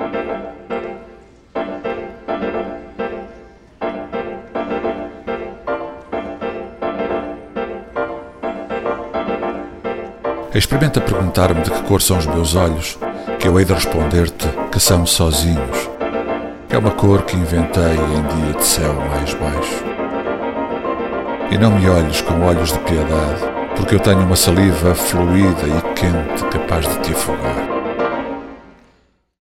Experimenta perguntar-me de que cor são os meus olhos, que eu hei de responder-te que são sozinhos, que é uma cor que inventei em dia de céu mais baixo. E não me olhes com olhos de piedade, porque eu tenho uma saliva fluida e quente capaz de te afogar.